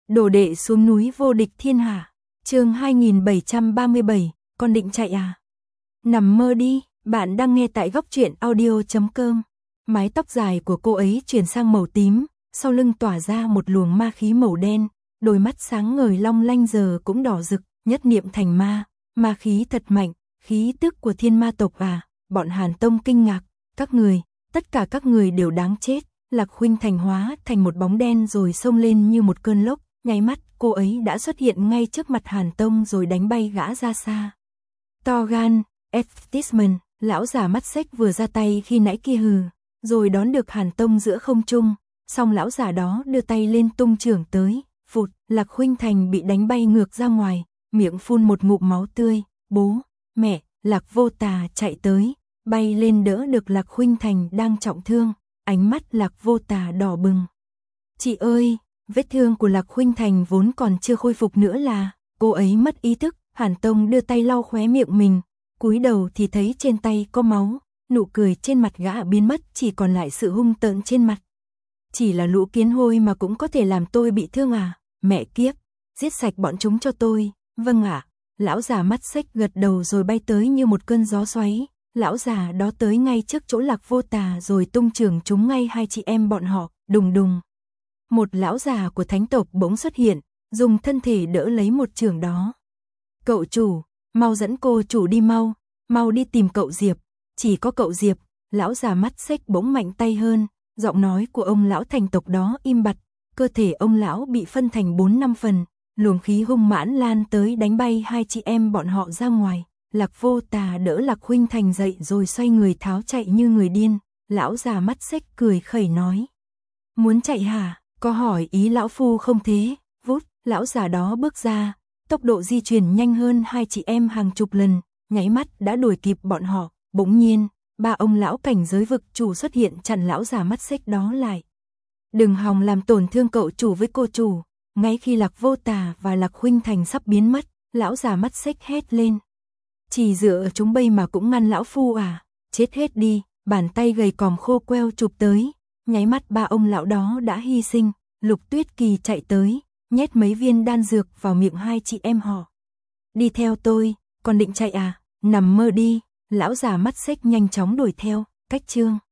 Đồ đệ xuống núi vô địch thiên hạ. Chương 2737, con định chạy à? Nằm mơ đi, bạn đang nghe tại góc truyện audio.com. Mái tóc dài của cô ấy chuyển sang màu tím, sau lưng tỏa ra một luồng ma khí màu đen, đôi mắt sáng ngời long lanh giờ cũng đỏ rực, nhất niệm thành ma, ma khí thật mạnh, khí tức của thiên ma tộc à? Bọn Hàn Tông kinh ngạc, tất cả các người đều đáng chết. Lạc Khuynh Thành hóa thành một bóng đen rồi xông lên như một cơn lốc, nháy mắt cô ấy đã xuất hiện ngay trước mặt Hàn Tông rồi đánh bay gã ra xa. To gan, Eftisman, lão già mắt xếch vừa ra tay khi nãy kia hừ, rồi đón được Hàn Tông giữa không trung, xong lão già đó đưa tay lên tung chưởng tới, phụt, Lạc Khuynh Thành bị đánh bay ngược ra ngoài, miệng phun một ngụm máu tươi, bố, mẹ, Lạc Vô Tà chạy tới, bay lên đỡ được Lạc Khuynh Thành đang trọng thương. Ánh mắt Lạc Vô Tà đỏ bừng. Chị ơi, vết thương của Lạc Khuynh Thành vốn còn chưa khôi phục nữa là, cô ấy mất ý thức. Hàn Tông đưa tay lau khóe miệng mình, cúi đầu thì thấy trên tay có máu, nụ cười trên mặt gã biến mất, chỉ còn lại sự hung tợn trên mặt. Chỉ là lũ kiến hôi mà cũng có thể làm tôi bị thương à? Mẹ kiếp, giết sạch bọn chúng cho tôi. Vâng ạ. Lão già mắt xếch gật đầu rồi bay tới như một cơn gió xoáy. Lão già đó tới ngay trước chỗ Lạc Vô Tà rồi tung chưởng trúng ngay hai chị em bọn họ, đùng đùng. Một lão già của thánh tộc bỗng xuất hiện, dùng thân thể đỡ lấy một chưởng đó. Cậu chủ, mau dẫn cô chủ đi mau đi tìm cậu Diệp. Chỉ có cậu Diệp. Lão già mắt xếch bỗng mạnh tay hơn, giọng nói của ông lão thành tộc đó im bặt, cơ thể ông lão bị phân thành 4-5 phần, luồng khí hung mãnh lan tới đánh bay hai chị em bọn họ ra ngoài. Lạc Vô Tà đỡ Lạc Khuynh Thành dậy rồi xoay người tháo chạy như người điên. Lão già mắt xếch cười khẩy nói: Muốn chạy hả? Có hỏi ý lão phu không thế? Vút, lão già đó bước ra, tốc độ di chuyển nhanh hơn hai chị em hàng chục lần, nháy mắt đã đuổi kịp bọn họ. Bỗng nhiên, ba ông lão cảnh giới vực chủ xuất hiện chặn lão già mắt xếch đó lại. Đừng hòng làm tổn thương cậu chủ với cô chủ. Ngay khi Lạc Vô Tà và Lạc Khuynh Thành sắp biến mất, lão già mắt xếch hét lên: Chỉ dựa chúng bây mà cũng ngăn lão phu à? Chết hết đi. Bàn tay gầy còm khô queo chụp tới, nháy mắt ba ông lão đó đã hy sinh. Lục Tuyết Kỳ chạy tới, nhét mấy viên đan dược vào miệng hai chị em họ. Đi theo tôi, còn định chạy à? Nằm mơ đi. Lão già mắt xếch nhanh chóng đuổi theo. Cách chương